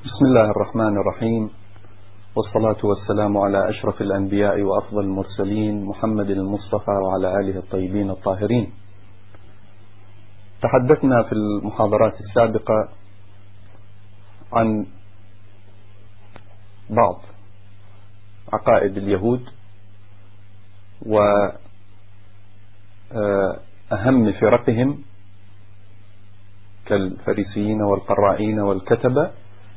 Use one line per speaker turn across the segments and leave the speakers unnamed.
بسم الله الرحمن الرحيم، والصلاة والسلام على أشرف الأنبياء وأفضل المرسلين محمد المصطفى وعلى آله الطيبين الطاهرين. تحدثنا في المحاضرات السابقة عن بعض عقائد اليهود وأهم فرقهم كالفريسيين والقرائين والكتبة،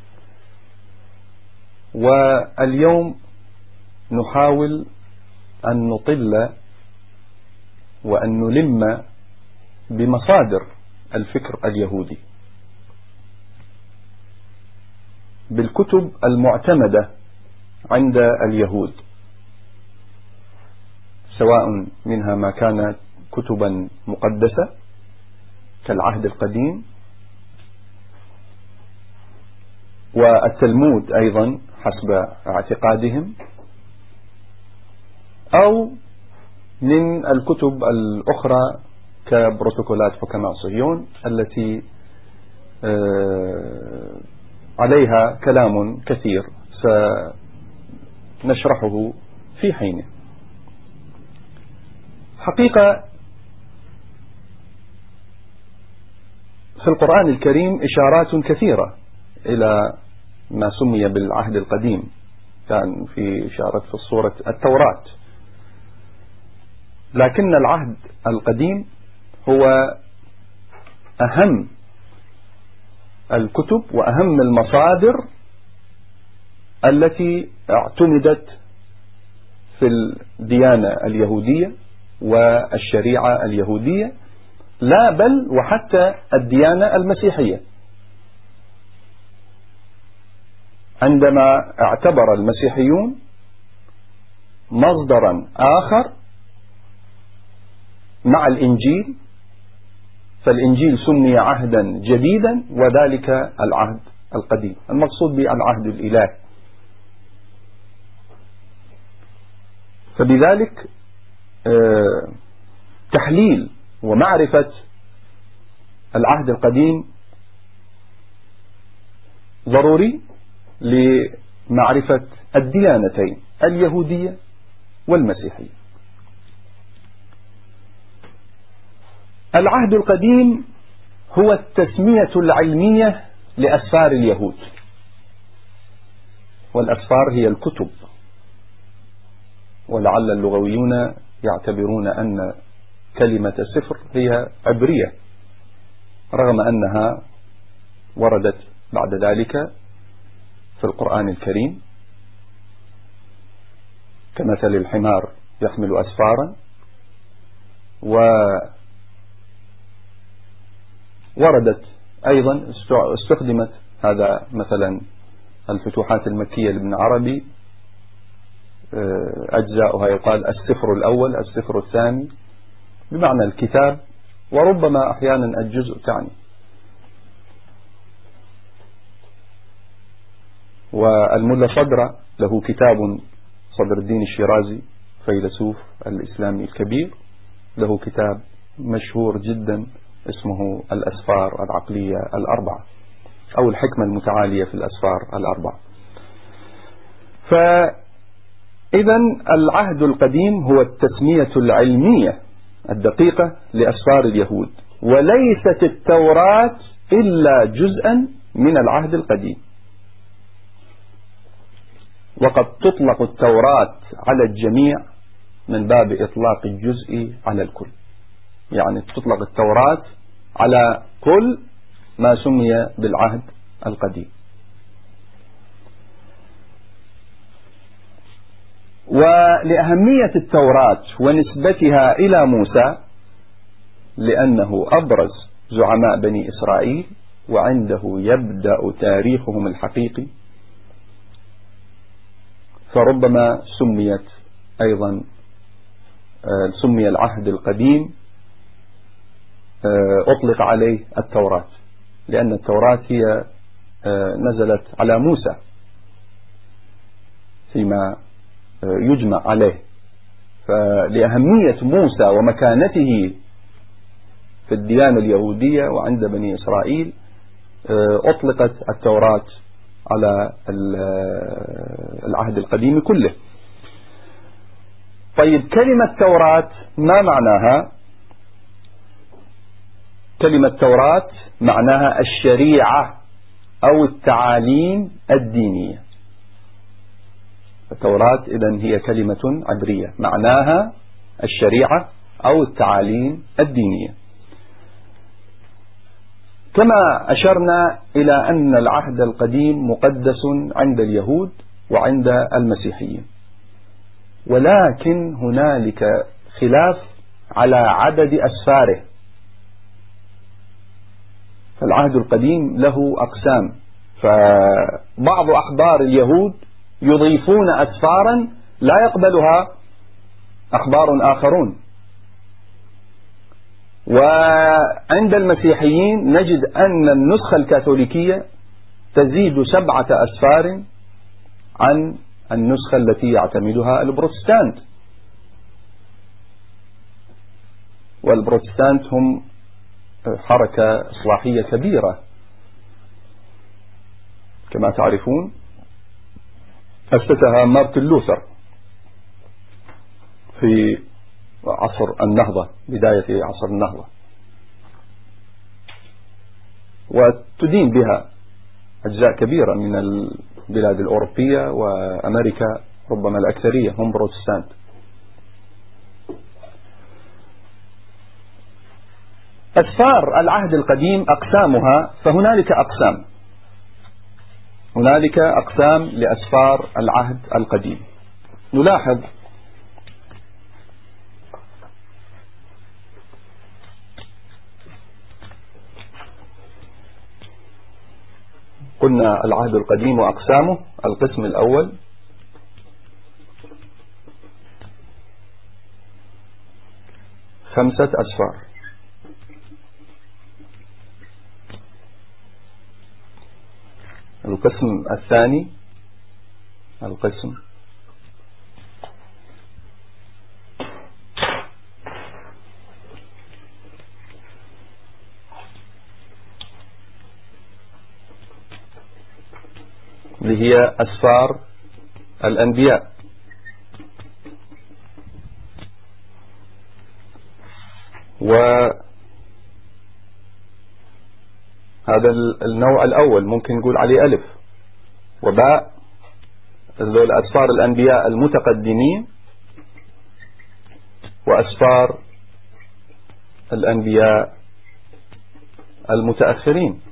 واليوم نحاول أن نطل وأن نلم بمصادر الفكر اليهودي بالكتب المعتمدة عند اليهود، سواء منها ما كانت كتبا مقدسة كالعهد القديم والتلمود أيضا حسب اعتقادهم، أو من الكتب الأخرى كبروتوكولات حكماء صهيون التي عليها كلام كثير سنشرحه في حينه. حقيقة في القرآن الكريم إشارات كثيرة إلى ما سمي بالعهد القديم، كان في إشارة في صورة التوراة، لكن العهد القديم هو أهم الكتب وأهم المصادر التي اعتمدت في الديانة اليهودية والشريعة اليهودية، لا بل وحتى الديانة المسيحية. عندما اعتبر المسيحيون مصدرا آخر مع الإنجيل، فالإنجيل سمي عهدا جديدا وذلك العهد القديم، المقصود بالعهد الإلهي. فبذلك تحليل ومعرفة العهد القديم ضروري لمعرفة الديانتين اليهودية والمسيحية. العهد القديم هو التسمية العلمية لأسفار اليهود، والأسفار هي الكتب، ولعل اللغويون يعتبرون أن كلمة سفر هي عبرية، رغم أنها وردت بعد ذلك في القرآن الكريم كمثل الحمار يحمل أسفارا، ووردت أيضا استخدمت هذا مثلا الفتوحات المكية لابن عربي، أجزاؤها يقال السفر الأول السفر الثاني بمعنى الكتاب، وربما أحيانا الجزء تعني. والملا صدر له كتاب، صدر الدين الشيرازي فيلسوف الإسلامي الكبير، له كتاب مشهور جدا اسمه الأسفار العقلية الأربعة أو الحكمة المتعالية في الأسفار الأربعة. فإذا العهد القديم هو التسمية العلمية الدقيقة لأسفار اليهود، وليست التوراة إلا جزءا من العهد القديم. وقد تطلق التوراة على الجميع من باب إطلاق الجزء على الكل، يعني تطلق التوراة على كل ما سمي بالعهد القديم. ولأهمية التوراة ونسبتها إلى موسى، لأنه أبرز زعماء بني إسرائيل وعنده يبدأ تاريخهم الحقيقي، فربما سميت أيضا سمي العهد القديم أطلق عليه التوراة، لأن التوراة هي نزلت على موسى فيما يجمع عليه. فلأهمية موسى ومكانته في الديانة اليهودية وعند بني إسرائيل أطلقت التوراة على العهد القديم كله. طيب، كلمة توراة ما معناها؟ كلمة توراة معناها الشريعة أو التعاليم الدينية. التوراة إذن هي كلمة عبرية معناها الشريعة أو التعاليم الدينية. كما أشرنا إلى أن العهد القديم مقدس عند اليهود وعند المسيحيين، ولكن هنالك خلاف على عدد أسفاره. فالعهد القديم له أقسام، فبعض أحبار اليهود يضيفون أسفارا لا يقبلها أحبار آخرون، وعند المسيحيين نجد أن النسخة الكاثوليكية تزيد 7 أسفار عن النسخة التي يعتمدها البروتستانت. والبروتستانت هم حركة إصلاحية كبيرة كما تعرفون، أسسها مارتن لوثر في عصر النهضة، بداية عصر النهضة، وتدين بها أجزاء كبيرة من البلاد الأوروبية وأمريكا، ربما الأكثرية هم بروتستانت. أسفار العهد القديم أقسامها، فهنالك أقسام، هنالك أقسام لأسفار العهد القديم. نلاحظ قلنا العهد القديم وأقسامه. القسم الأول خمسة أسفار. القسم الثاني القسم اللي هي أسفار الأنبياء. وهذا النوع الأول ممكن نقول عليه ألف وباء، ذول أسفار الأنبياء المتقدمين وأسفار الأنبياء المتأخرين.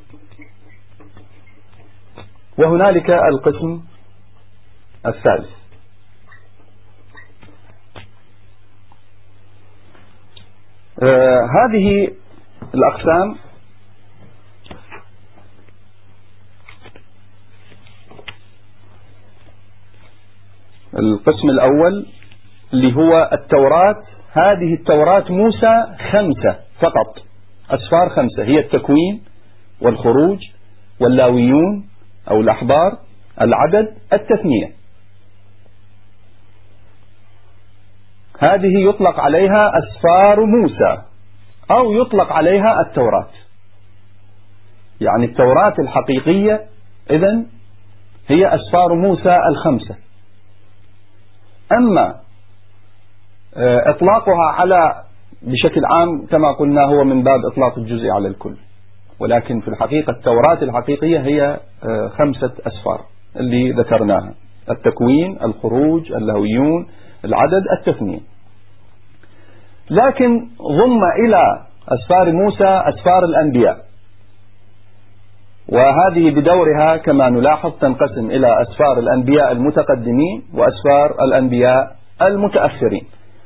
وهنالك القسم الثالث. هذه الأقسام القسم الأول اللي هو التوراة. هذه التوراة موسى 5 فقط، أسفار 5، هي التكوين والخروج واللاويون أو الأحبار، العدد، التثنية. هذه يطلق عليها أسفار موسى أو يطلق عليها التوراة. يعني التوراة الحقيقية إذن هي أسفار موسى 5. أما إطلاقها على بشكل عام كما قلنا هو من باب إطلاق الجزء على الكل، ولكن في الحقيقة التوراة الحقيقية هي 5 أسفار اللي ذكرناها: التكوين، الخروج، اللاويون، العدد، التثنية. لكن ضم إلى أسفار موسى أسفار الأنبياء، وهذه بدورها كما نلاحظ تنقسم إلى أسفار الأنبياء المتقدمين وأسفار الأنبياء المتأخرين.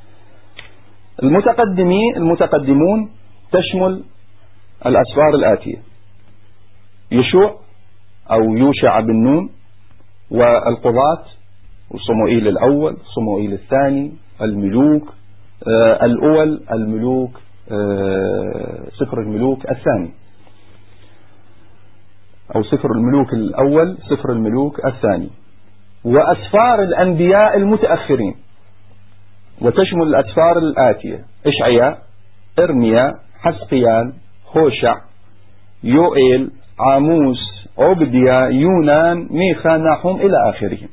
المتقدمون تشمل الأسفار الآتية: يشوع أو يوشع بن نون، والقضاة، وصموئيل الأول، صموئيل الثاني، الملوك الأول، الملوك، سفر الملوك الثاني، أو سفر الملوك الأول، سفر الملوك الثاني. وأسفار الأنبياء المتأخرين، وتشمل الأسفار الآتية: إشعياء، إرميا، حزقيال، هوشع، يوئيل، عاموس، عبديا، يونان، ميخا، ناحوم إلى آخرهم.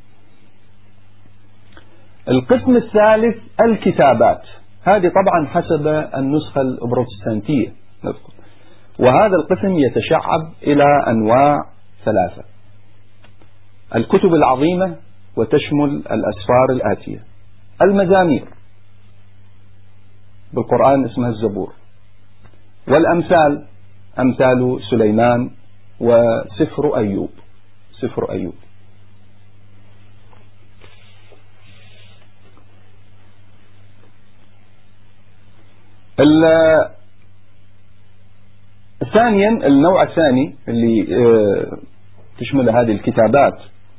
القسم الثالث الكتابات، هذه طبعا حسب النسخة البروتستانتية، وهذا القسم يتشعب إلى أنواع ثلاثة: الكتب العظيمة، وتشمل الأسفار الآتية: المزامير، بالقرآن اسمها الزبور، والأمثال، أمثال سليمان، وسفر أيوب، سفر أيوب. ثانيا النوع الثاني اللي تشمل هذه الكتابات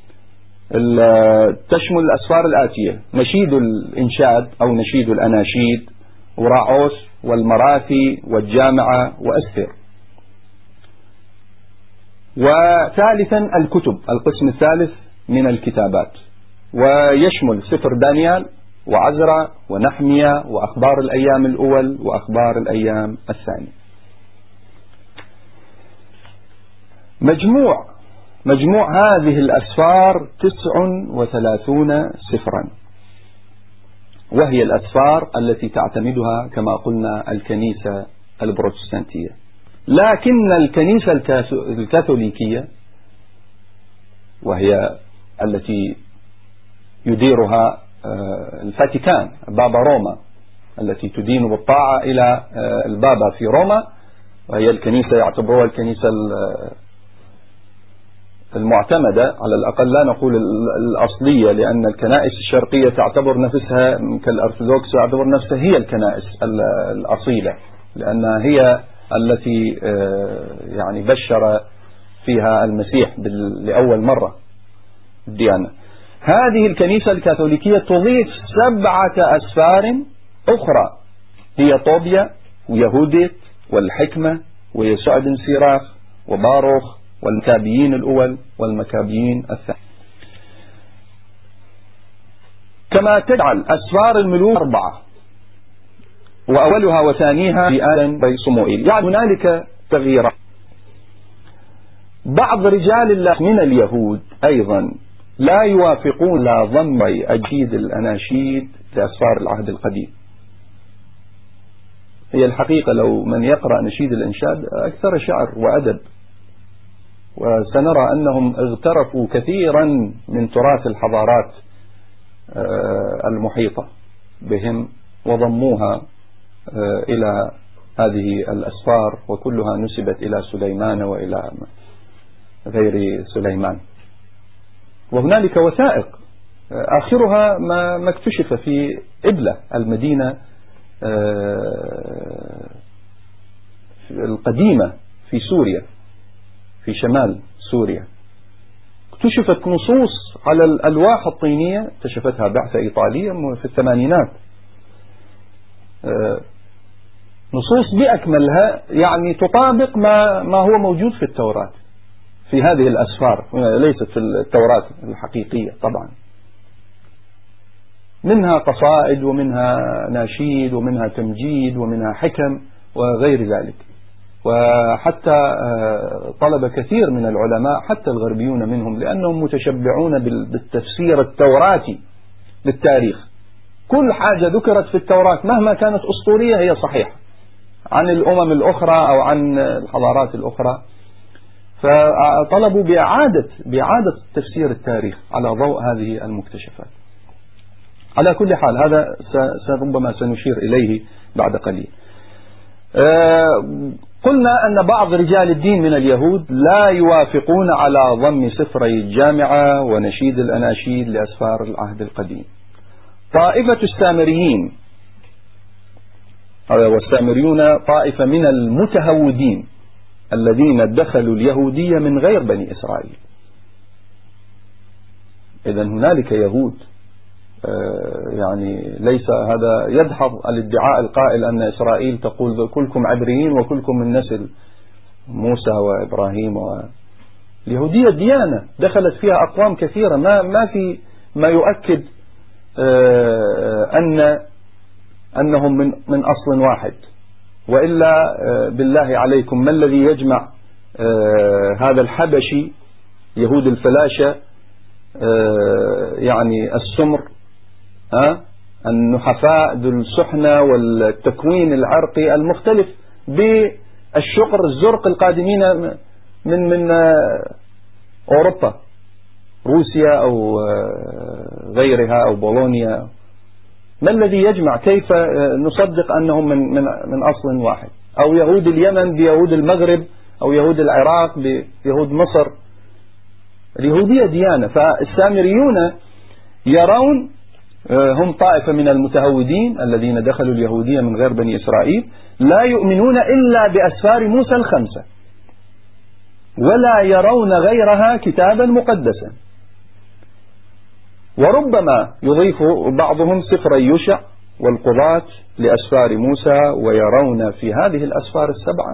تشمل الأسفار الآتية: نشيد الإنشاد أو نشيد الأناشيد، وراعوس، والمراثي، والجامعة، وأستر. وثالثا الكتب، القسم الثالث من الكتابات، ويشمل سفر دانيال، وعزرا، ونحمية، وأخبار الأيام الأول، وأخبار الأيام الثاني. مجموع هذه الأسفار 39 سفرا، وهي الأسفار التي تعتمدها كما قلنا الكنيسة البروتستانتية. لكن الكنيسة الكاثوليكية، وهي التي يديرها الفاتيكان، بابا روما، التي تدين بالطاعة إلى البابا في روما، وهي الكنيسة يعتبروها الكنيسة المعتمدة، على الأقل لا نقول الأصلية، لأن الكنائس الشرقية تعتبر نفسها كالأرثوذكس، تعتبر نفسها هي الكنائس الأصيلة، لأنها هي التي يعني بشر فيها المسيح لأول مرة الديانة. هذه الكنيسة الكاثوليكية تضيف 7 أسفار أخرى، هي طوبيا، ويهوديت، والحكمة، ويسوع بن سيراخ، وباروخ، والمكابيين الأول، والمكابيين الثاني. كما تجعل أسفار الملوك 4، وأولها وثانيها في آدم بي صموئيل. يعني هنالك تغييرات. بعض رجال الله من اليهود أيضا لا يوافقون لا ضم أجيد الأناشيد لأسفار العهد القديم. هي الحقيقة لو من يقرأ نشيد الإنشاد أكثر شعر وأدب، وسنرى أنهم اغترفوا كثيرا من تراث الحضارات المحيطة بهم وضموها إلى هذه الأسفار، وكلها نسبت إلى سليمان وإلى غير سليمان. وهنالك وثائق آخرها ما اكتشف في إبلة، المدينة القديمة في سوريا، في شمال سوريا، اكتشفت نصوص على الألواح الطينية، اكتشفتها بعثة إيطالية في الثمانينات، نصوص بأكملها يعني تطابق ما هو موجود في التوراة في هذه الأسفار، ليست في التوراة الحقيقية طبعا. منها قصائد، ومنها ناشيد، ومنها تمجيد، ومنها حكم، وغير ذلك. وحتى طلب كثير من العلماء حتى الغربيون منهم، لأنهم متشبعون بالتفسير التوراتي للتاريخ. كل حاجة ذكرت في التوراة مهما كانت أسطورية هي صحيحة عن الأمم الأخرى أو عن الحضارات الأخرى، فطلبوا بإعادة تفسير التاريخ على ضوء هذه المكتشفات. على كل حال هذا ربما سنشير إليه بعد قليل. قلنا أن بعض رجال الدين من اليهود لا يوافقون على ضم سفري الجامعة ونشيد الأناشيد لأسفار العهد القديم. طائفة السامريين، والسامريون طائفة من المتهودين الذين دخلوا اليهودية من غير بني إسرائيل. إذن هنالك يهود، يعني ليس هذا يدحض الادعاء القائل أن إسرائيل تقول كلكم عبريين وكلكم من نسل موسى وإبراهيم. اليهودية ديانة دخلت فيها أقوام كثيرة، ما في ما يؤكد أنهم من أصل واحد. وإلا بالله عليكم، ما الذي يجمع هذا الحبشي، يهود الفلاشة، يعني السمر، النحفاء ذو السحنة والتكوين العرقي المختلف بالشقر الزرق القادمين من أوروبا، روسيا أو غيرها أو بولونيا. ما الذي يجمع؟ كيف نصدق أنهم من أصل واحد؟ أو يهود اليمن بيهود المغرب، أو يهود العراق بيهود مصر. اليهودية ديانة. فالسامريون يرون، هم طائفة من المتهودين الذين دخلوا اليهودية من غير بني إسرائيل، لا يؤمنون إلا بأسفار موسى الخمسة، ولا يرون غيرها كتابا مقدسا. وربما يضيف بعضهم سفر يوشع والقضاة لأسفار موسى، ويرون في هذه الأسفار السبعة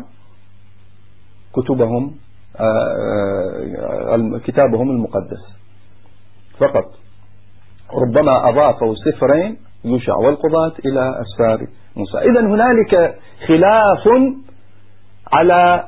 كتابهم المقدس فقط. ربما أضافوا سفرين يوشع والقضاة إلى أسفار موسى. إذن هنالك خلاف على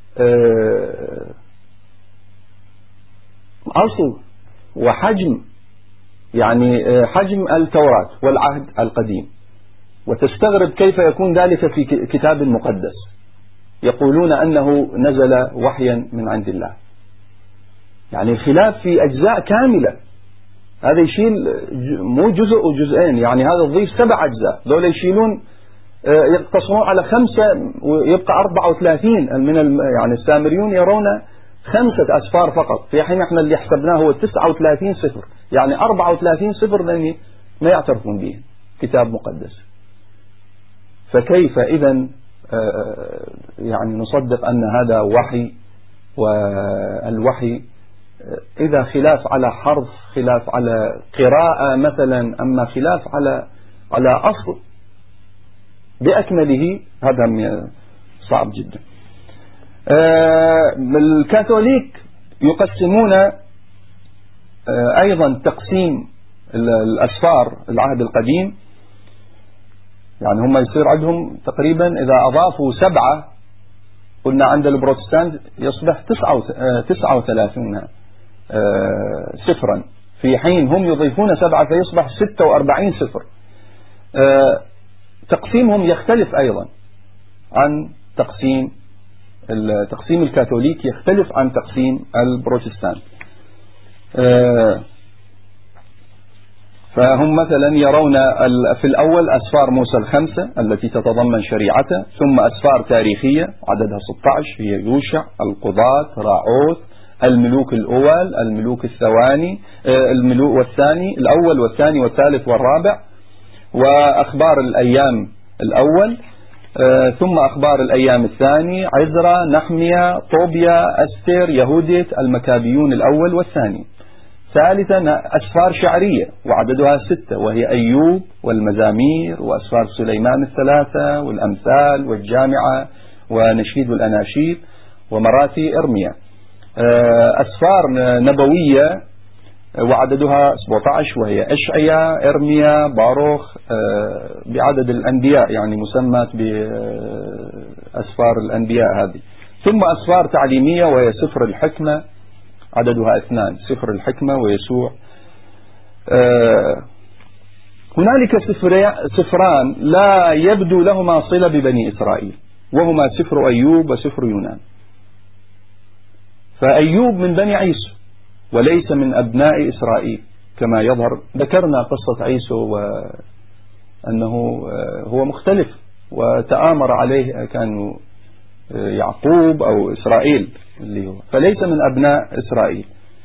أصل وحجم، يعني حجم التوراة والعهد القديم. وتستغرب كيف يكون ذلك في كتاب مقدس، يقولون أنه نزل وحيا من عند الله. يعني الخلاف في أجزاء كاملة. هذا يشيل مو جزء وجزئين، يعني هذا تضيف 7 أجزاء، دول يشيلون يقتصرون على 5 ويبقى 34 من يعني السامريون يرون 5 أسفار فقط، في حين احنا اللي حسبناه هو 39 سفر، يعني 34 سفر لأني ما يعترفون به كتاب مقدس. فكيف إذن يعني نصدق أن هذا وحي؟ والوحي إذا خلاف على حرف، خلاف على قراءة مثلا، أما خلاف على أصل بأكمله، هذا صعب جدا. الكاثوليك يقسمون أيضا تقسيم الأسفار العهد القديم، يعني هم يصير عندهم تقريبا إذا أضافوا 7 قلنا عند البروتستانت يصبح 39 سفرا، في حين هم يضيفون 7 فيصبح 46 سفر. تقسيمهم يختلف أيضا عن تقسيم الكاثوليك، يختلف عن تقسيم البروتستانت. فهم مثلا يرون في الأول أسفار موسى الخمسة التي تتضمن شريعته، ثم أسفار تاريخية عددها 16 هي يوشع، القضاة، راعوث، الملوك الأول، الملوك الثواني، الملوك والثاني، الأول والثاني والثالث والرابع، وأخبار الأيام الأول، ثم أخبار الأيام الثاني، عزرا، نحمية، طوبيا، أستر، يهوديت، المكابيون الأول والثاني. ثالثا أسفار شعرية وعددها 6 وهي أيوب والمزامير وأسفار سليمان 3 والأمثال والجامعة ونشيد الأناشيد ومراتي إرميا. أسفار نبوية وعددها 17 وهي أشعيا، إرميا، باروخ، بعدد الأنبياء، يعني مسمات بأسفار الأنبياء هذه. ثم أسفار تعليمية وهي سفر الحكمة عددها 2، سفر الحكمة ويسوع. هنالك سفران لا يبدو لهما صلة ببني إسرائيل، وهما سفر أيوب وسفر يونان. فأيوب من بني عيسو وليس من أبناء إسرائيل كما يظهر. ذكرنا قصة عيسو وأنه هو مختلف وتآمر عليه كانوا يعقوب أو إسرائيل اللي هو، فليس من أبناء إسرائيل.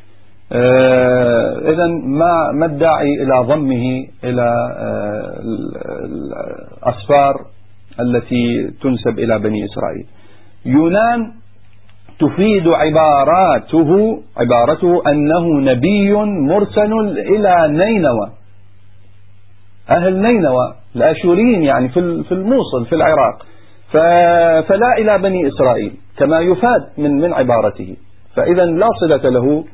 إذن ما الداعي إلى ضمه إلى الأسفار التي تنسب إلى بني إسرائيل. يونان تفيد عبارته أنه نبي مرسل إلى نينوى، أهل نينوى الآشوريين، يعني في الموصل في العراق، فلا إلى بني إسرائيل كما يفاد من عبارته. فإذا لا صلة له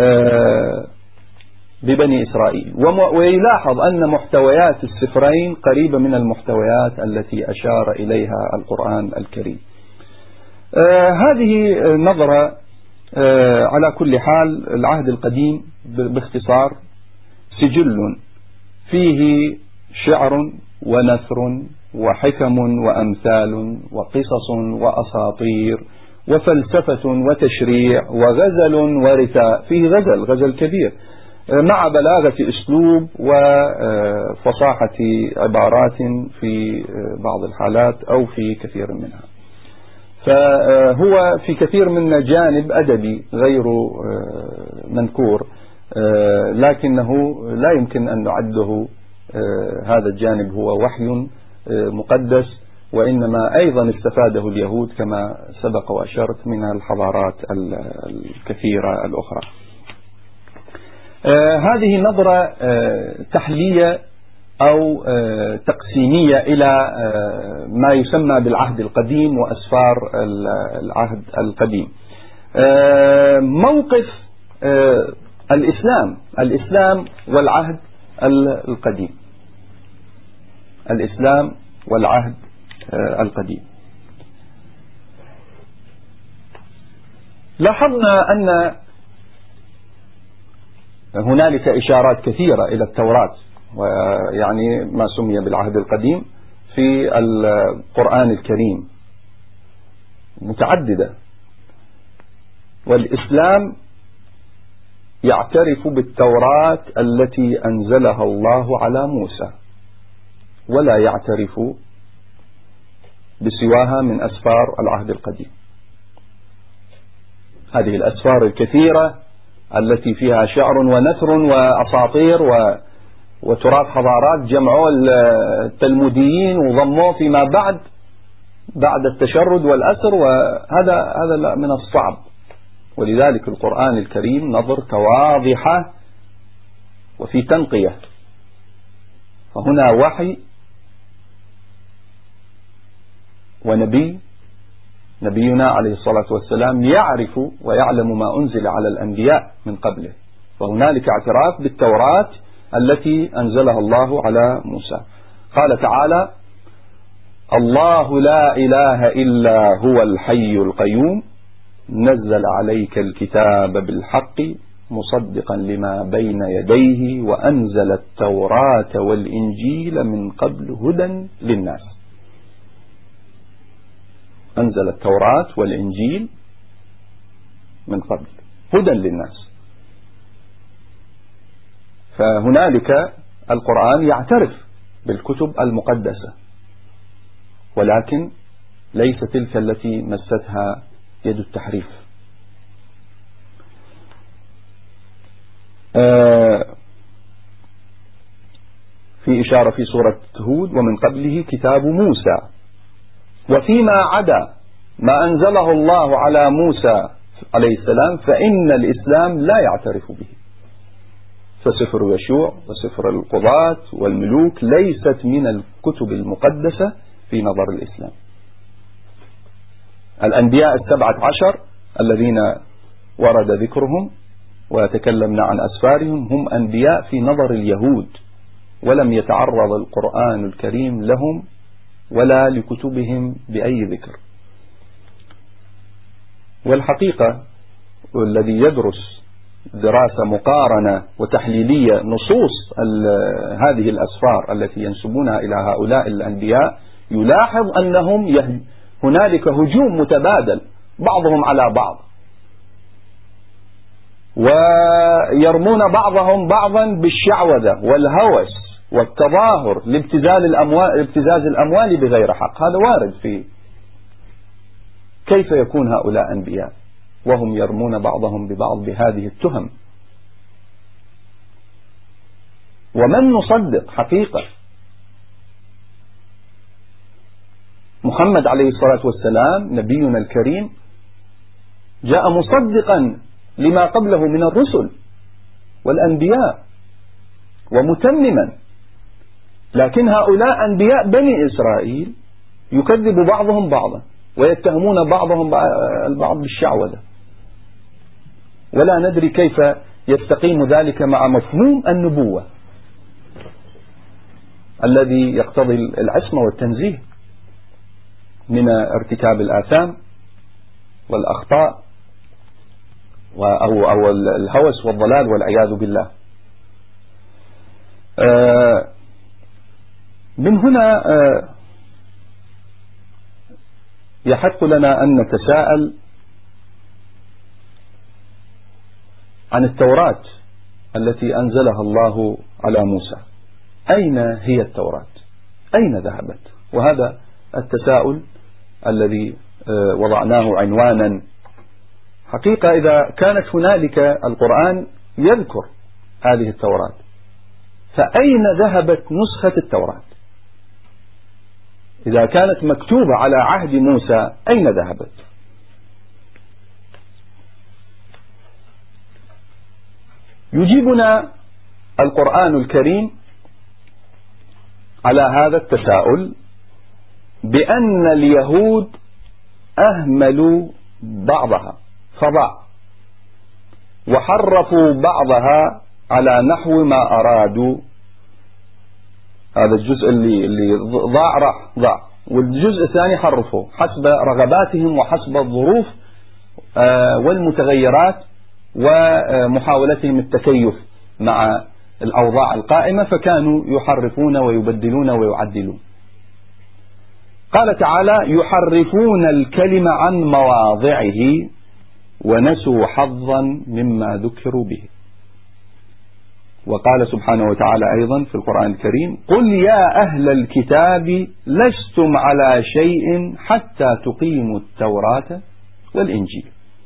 ببني إسرائيل. ويلاحظ أن محتويات السفرين قريبة من المحتويات التي أشار إليها القرآن الكريم. هذه نظرة. على كل حال العهد القديم باختصار سجل فيه شعر ونثر وحكم وأمثال وقصص وأساطير وفلسفة وتشريع وغزل ورثاء. فيه غزل كبير مع بلاغة أسلوب وفصاحة عبارات في بعض الحالات أو في كثير منها. فهو في كثير من جانب أدبي غير منكور، لكنه لا يمكن أن نعده هذا الجانب هو وحي مقدس، وإنما أيضا استفاده اليهود كما سبق وأشرت من الحضارات الكثيرة الأخرى. هذه نظرة تحلية أو تقسيمية إلى ما يسمى بالعهد القديم وأسفار العهد القديم. موقف الإسلام والعهد القديم. الإسلام والعهد القديم. لاحظنا أن هنالك إشارات كثيرة إلى التوراة، ويعني ما سمي بالعهد القديم في القرآن الكريم متعددة. والإسلام يعترف بالتوراة التي أنزلها الله على موسى، ولا يعترف بسواها من أسفار العهد القديم. هذه الأسفار الكثيرة التي فيها شعر ونثر وأساطير وتراث حضارات جمعوا التلموديين وضموه فيما بعد التشرد والأسر، وهذا من الصعب. ولذلك القرآن الكريم نظرة واضحة وفي تنقية. فهنا وحي نبينا عليه الصلاة والسلام يعرف ويعلم ما أنزل على الأنبياء من قبله، وهنالك اعتراف بالتوراة التي أنزلها الله على موسى. قال تعالى: الله لا إله إلا هو الحي القيوم نزل عليك الكتاب بالحق مصدقا لما بين يديه وأنزل التوراة والإنجيل من قبل هدى للناس. أنزل التوراة والإنجيل من قبل هدى للناس. فهنالك القرآن يعترف بالكتب المقدسة، ولكن ليس تلك التي مستها يد التحريف. في إشارة في سورة هود: ومن قبله كتاب موسى، وفيما عدا ما أنزله الله على موسى عليه السلام فإن الإسلام لا يعترف به. فسفر يشوع وسفر القضاة والملوك ليست من الكتب المقدسة في نظر الإسلام. الأنبياء 17 الذين ورد ذكرهم وتكلمنا عن أسفارهم هم أنبياء في نظر اليهود، ولم يتعرض القرآن الكريم لهم ولا لكتبهم بأي ذكر. والحقيقة الذي يدرس دراسة مقارنة وتحليلية نصوص هذه الأسفار التي ينسبونها إلى هؤلاء الأنبياء يلاحظ أنهم هنالك هجوم متبادل بعضهم على بعض، ويرمون بعضهم بعضا بالشعوذة والهوس والتظاهر لابتزاز الأموال بغير حق. هذا وارد فيه. كيف يكون هؤلاء أنبياء وهم يرمون بعضهم ببعض بهذه التهم؟ ومن نصدق حقيقة؟ محمد عليه الصلاة والسلام نبينا الكريم جاء مصدقا لما قبله من الرسل والأنبياء ومتمما، لكن هؤلاء أنبياء بني إسرائيل يكذب بعضهم بعضا ويتهمون بعضهم البعض بالشعوذة، ولا ندري كيف يستقيم ذلك مع مفهوم النبوة الذي يقتضي العصمة والتنزيه من ارتكاب الآثام والأخطاء أو الهوس والضلال والعياذ بالله. من هنا يحق لنا أن نتساءل عن التوراة التي أنزلها الله على موسى. أين هي التوراة؟ أين ذهبت؟ وهذا التساؤل الذي وضعناه عنوانا. حقيقة إذا كانت هنالك القرآن يذكر هذه التوراة، فأين ذهبت نسخة التوراة؟ إذا كانت مكتوبة على عهد موسى أين ذهبت؟ يجيبنا القرآن الكريم على هذا التساؤل بأن اليهود أهملوا بعضها فضاع، وحرفوا بعضها على نحو ما أرادوا. هذا الجزء اللي ضاع، والجزء الثاني حرفوا حسب رغباتهم وحسب الظروف والمتغيرات ومحاولتهم التكيف مع الأوضاع القائمة، فكانوا يحرفون ويبدلون ويعدلون. قال تعالى: يحرفون الكلم عن مواضعه ونسوا حظا مما ذكروا به. وقال سبحانه وتعالى أيضا في القرآن الكريم: قل يا أهل الكتاب لستم على شيء حتى تقيموا التوراة والإنجيل.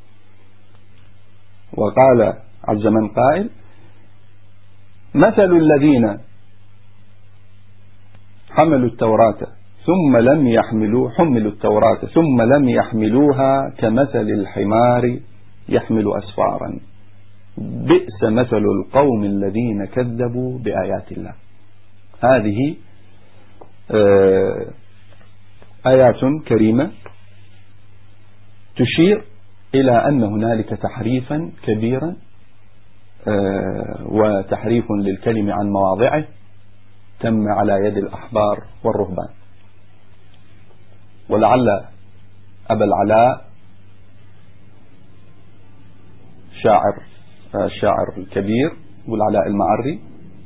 وقال عز من قائل: مثل الذين حملوا التوراة حملوا التوراة ثم لم يحملوها كمثل الحمار يحمل أسفارا بئس مثل القوم الذين كذبوا بآيات الله. هذه آيات كريمة تشير إلى أن هنالك تحريفا كبيرا وتحريف للكلم عن مواضعه تم على يد الأحبار والرهبان. ولعل أبا العلاء الشاعر الكبير والعلاء المعري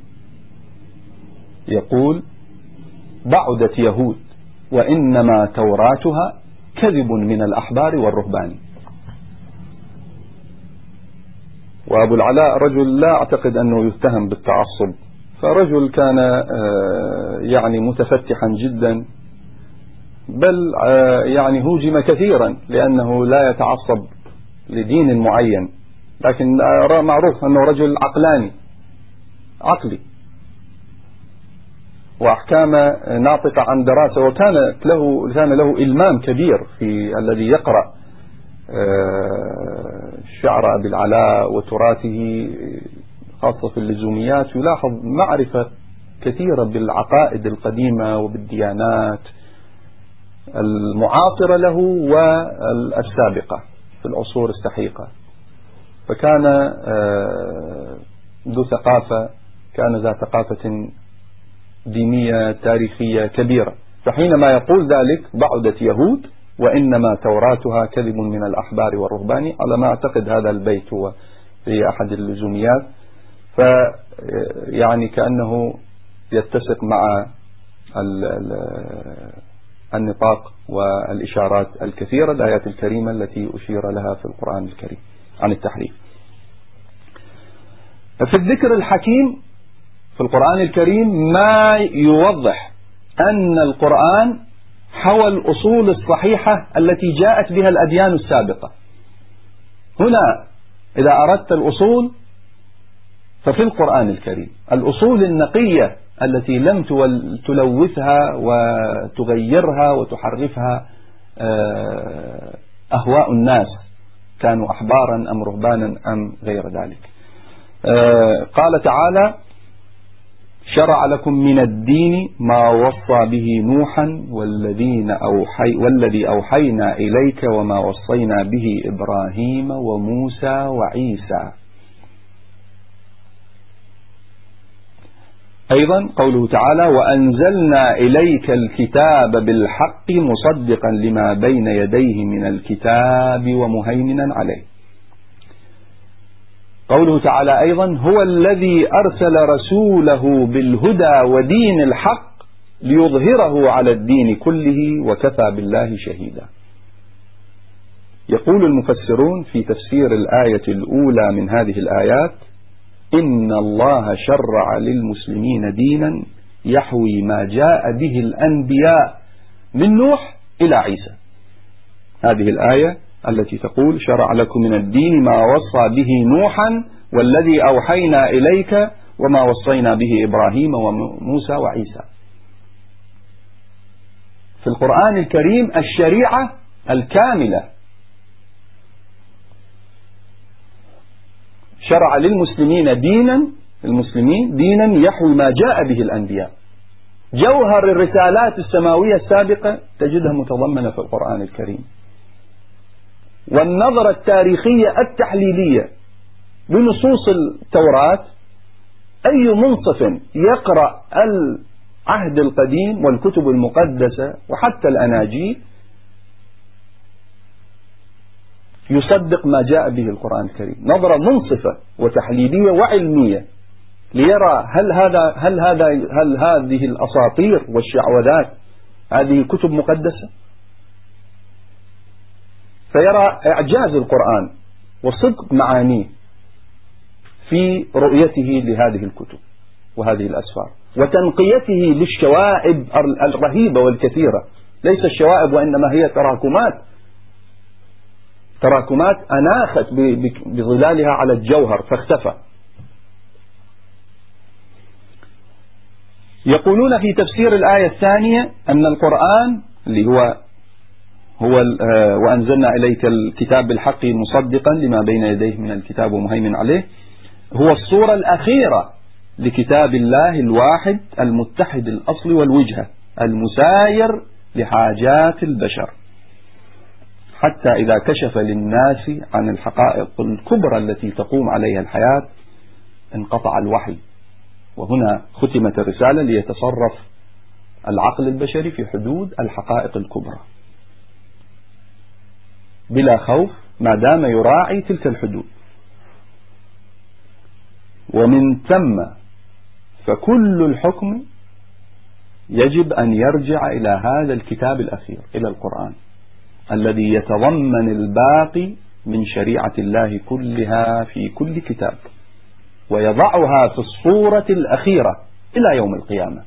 يقول: بعدت يهود وإنما توراتها كذب من الأحبار والرهبان. وأبو العلاء رجل لا أعتقد أنه يتهم بالتعصب، فرجل كان يعني متفتحا جدا، بل يعني هوجم كثيرا لأنه لا يتعصب لدين معين، لكن معروف أنه رجل عقلي وأحكام ناطقة عن دراسة، وكان له إلمام كبير في الذي يقرأ شعر أبي العلاء وتراثه خاصة في اللزوميات، يلاحظ معرفة كثيرة بالعقائد القديمة وبالديانات المعاصرة له والسابقة في العصور السحيقة. فكان ذا ثقافة دينية تاريخية كبيرة. فحينما يقول ذلك بعدت يهود وإنما توراتها كذب من الأحبار والرهبان، على ما أعتقد هذا البيت هو في أحد اللزوميات، فيعني كأنه يتسق مع النطاق والإشارات الكثيرة الآيات الكريمة التي أشير لها في القرآن الكريم عن التحريف. في الذكر الحكيم في القرآن الكريم ما يوضح أن القرآن حوى الأصول الصحيحة التي جاءت بها الأديان السابقة. هنا إذا أردت الأصول ففي القرآن الكريم الأصول النقية التي لم تلوثها وتغيرها وتحرفها أهواء الناس، كانوا أحبارا أم رهبانا أم غير ذلك. قال تعالى: شرع لكم من الدين ما وصى به نوحا والذي أوحينا إليك وما وصينا به إبراهيم وموسى وعيسى. أيضا قوله تعالى وأنزلنا إليك الكتاب بالحق مصدقا لما بين يديه من الكتاب ومهيمنا عليه. قوله تعالى أيضا هو الذي أرسل رسوله بالهدى ودين الحق ليظهره على الدين كله وكفى بالله شهيدا. يقول المفسرون في تفسير الآية الأولى من هذه الآيات إن الله شرع للمسلمين دينا يحوي ما جاء به الأنبياء من نوح إلى عيسى. هذه الآية التي تقول شرع لكم من الدين ما وصى به نوحا والذي أوحينا إليك وما وصينا به إبراهيم وموسى وعيسى. في القرآن الكريم الشريعة الكاملة شرع للمسلمين دينا يحوي ما جاء به الأنبياء. جوهر الرسالات السماوية السابقة تجدها متضمنة في القرآن الكريم. والنظرة التاريخية التحليلية بنصوص التوراة أي منصف يقرأ العهد القديم والكتب المقدسة وحتى الأناجيل يصدق ما جاء به القرآن الكريم نظرة منصفة وتحليلية وعلمية ليرى هل هذه الأساطير والشعوذات هذه كتب مقدسة، فيرى إعجاز القرآن وصدق معانيه في رؤيته لهذه الكتب وهذه الأسفار وتنقيته للشوائب الرهيبة والكثيرة. ليس الشوائب وإنما هي تراكمات أناخت بظلالها على الجوهر فاختفى. يقولون في تفسير الآية الثانية أن القرآن اللي هو وأنزلنا إليك الكتاب بالحق مصدقا لما بين يديه من الكتاب ومهيمن عليه هو الصورة الأخيرة لكتاب الله الواحد المتحد الأصل والوجهة المساير لحاجات البشر حتى إذا كشف للناس عن الحقائق الكبرى التي تقوم عليها الحياة انقطع الوحي. وهنا ختمت الرسالة ليتصرف العقل البشري في حدود الحقائق الكبرى بلا خوف ما دام يراعي تلك الحدود. ومن ثم فكل الحكم يجب أن يرجع إلى هذا الكتاب الأخير إلى القرآن الذي يتضمن الباقي من شريعة الله كلها في كل كتاب ويضعها في الصورة الأخيرة إلى يوم القيامة.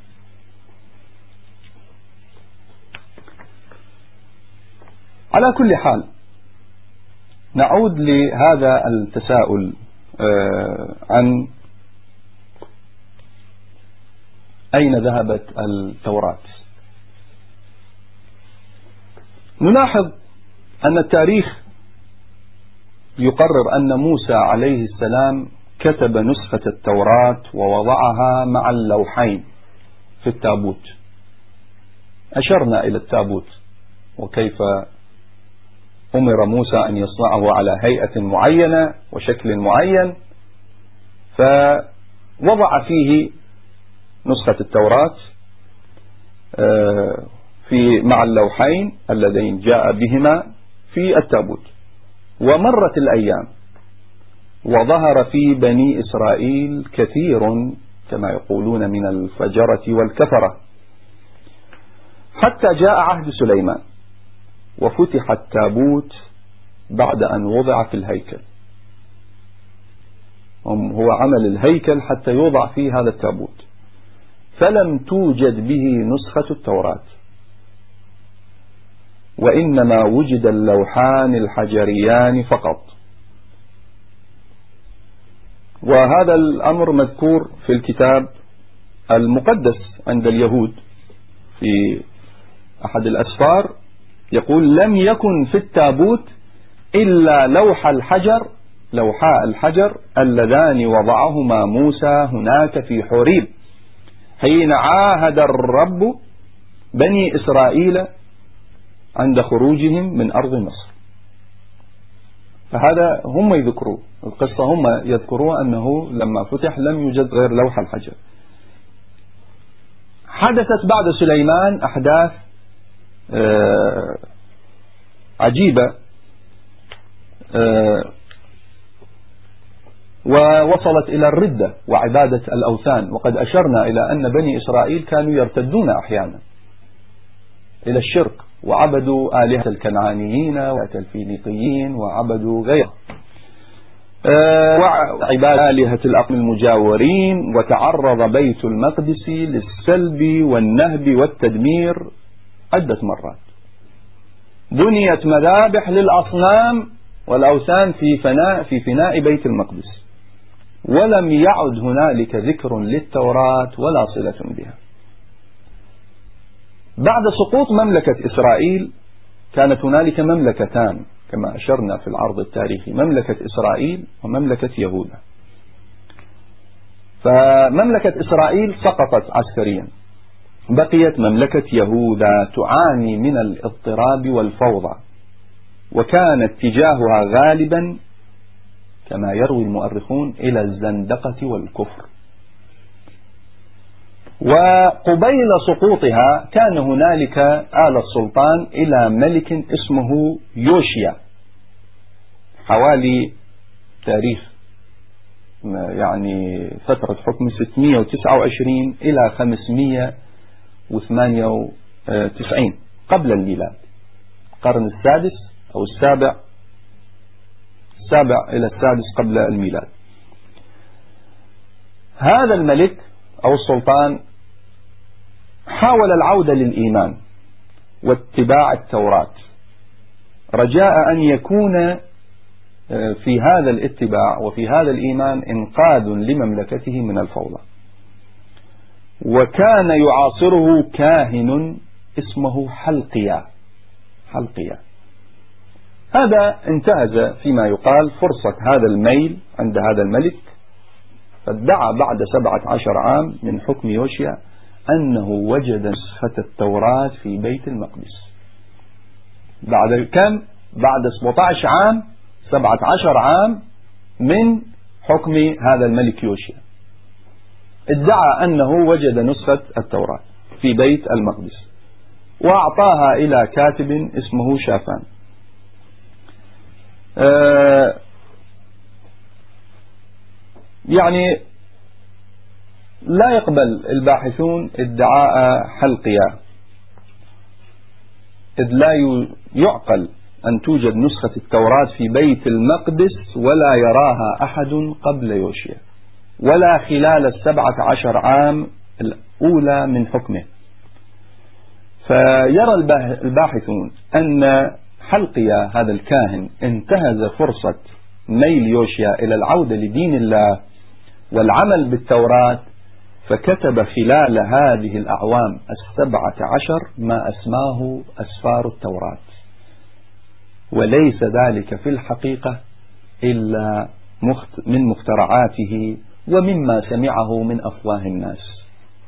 على كل حال نعود لهذا التساؤل عن أين ذهبت التوراة. نلاحظ أن التاريخ يقرر أن موسى عليه السلام كتب نسخة التوراة ووضعها مع اللوحين في التابوت. أشرنا إلى التابوت وكيف أمر موسى أن يصنعه على هيئة معينة وشكل معين، فوضع فيه نسخة التوراة مع اللوحين اللذين جاء بهما في التابوت. ومرت الأيام وظهر في بني إسرائيل كثير كما يقولون من الفجرة والكفرة حتى جاء عهد سليمان وفتح التابوت بعد أن وضع في الهيكل. هو عمل الهيكل حتى يوضع فيه هذا التابوت، فلم توجد به نسخة التوراة وإنما وجد اللوحان الحجريان فقط. وهذا الأمر مذكور في الكتاب المقدس عند اليهود في أحد الأسفار يقول لم يكن في التابوت إلا لوحا الحجر اللذان وضعهما موسى هناك في حوريب حين عاهد الرب بني إسرائيل عند خروجهم من أرض مصر. فهذا هم يذكروا القصة، هم يذكروا أنه لما فتح لم يوجد غير لوح الحجر. حدثت بعد سليمان أحداث عجيبة ووصلت إلى الردة وعبادة الأوثان، وقد أشرنا إلى أن بني إسرائيل كانوا يرتدون أحيانا إلى الشرك وعبدوا آلهة الكنعانيين والفينيقيين وعبدوا غيره وعبادة آلهة الأقم المجاورين، وتعرض بيت المقدس للسلب والنهب والتدمير عدة مرات. بنيت مذابح للأصنام والأوثان في فناء بيت المقدس، ولم يعد هنالك ذكر للتوراة ولا صلة بها. بعد سقوط مملكة إسرائيل كانت هنالك مملكتان كما أشرنا في العرض التاريخي، مملكة إسرائيل ومملكة يهوذا. فمملكة إسرائيل سقطت عسكريا، بقيت مملكة يهوذا تعاني من الاضطراب والفوضى، وكان اتجاهها غالبا كما يروي المؤرخون إلى الزندقة والكفر. وقبيل سقوطها كان هنالك آل السلطان إلى ملك اسمه يوشيا، حوالي تاريخ يعني فترة حكم 629 إلى 598 قبل الميلاد، القرن السادس أو السابع إلى السادس قبل الميلاد. هذا الملك أو السلطان حاول العودة للإيمان واتباع التوراة، رجاء أن يكون في هذا الاتباع وفي هذا الإيمان إنقاذ لمملكته من الفوضى. وكان يعاصره كاهن اسمه حلقيا. هذا انتهز فيما يقال فرصة هذا الميل عند هذا الملك، فادعى بعد 17 عام من حكم يوشيا أنه وجد نسخة التوراة في بيت المقدس. بعد 17 عام 17 عام من حكم هذا الملك يوشيا ادعى أنه وجد نسخة التوراة في بيت المقدس، وأعطاها إلى كاتب اسمه شافان. يعني لا يقبل الباحثون ادعاء حلقيا، إذ لا يعقل أن توجد نسخة التوراة في بيت المقدس ولا يراها أحد قبل يوشيا ولا خلال 17 عام الأولى من حكمه. فيرى الباحثون أن حلقيا هذا الكاهن انتهز فرصة ميل يوشيا إلى العودة لدين الله والعمل بالتوراة، فكتب خلال هذه الأعوام 17 ما أسماه أسفار التوراة، وليس ذلك في الحقيقة إلا من مخترعاته ومما سمعه من أفواه الناس.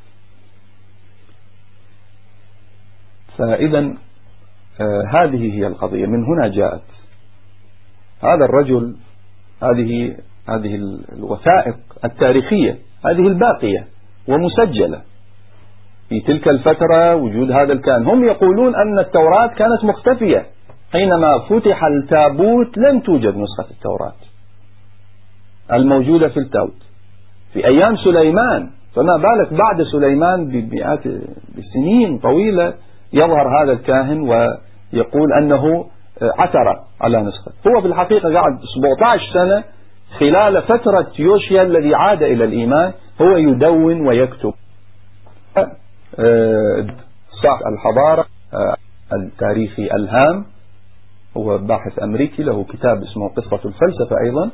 فإذا هذه هي القضية، من هنا جاءت. هذا الرجل، هذه الوثائق التاريخية هذه الباقية ومسجلة في تلك الفترة، وجود هذا الكاهن. هم يقولون أن التوراة كانت مختفية، حينما فتح التابوت لم توجد نسخة التوراة الموجودة في التابوت في أيام سليمان، فما بالك بعد سليمان بسنين طويلة يظهر هذا الكاهن ويقول أنه عثر على نسخة. هو في الحقيقة قعد 17 سنة خلال فترة يوشيا الذي عاد إلى الإيمان هو يدون ويكتب. صاحب الحضارة التاريخي الهام هو باحث أمريكي له كتاب اسمه قصة الفلسفة أيضا،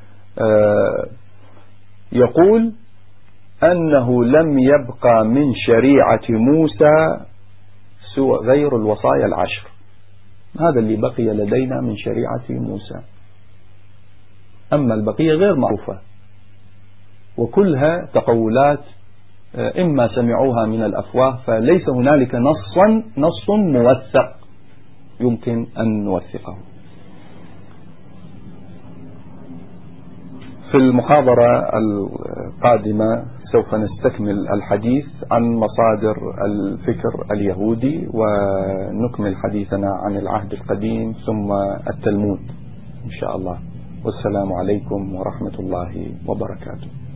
يقول أنه لم يبقى من شريعة موسى سوى غير الوصايا العشر، هذا اللي بقي لدينا من شريعة موسى، أما البقية غير معروفة، وكلها تقولات إما سمعوها من الأفواه، فليس هنالك نص موثق يمكن أن نوثقه. في المحاضرة القادمة سوف نستكمل الحديث عن مصادر الفكر اليهودي، ونكمل حديثنا عن العهد القديم ثم التلمود إن شاء الله. والسلام عليكم ورحمة الله وبركاته.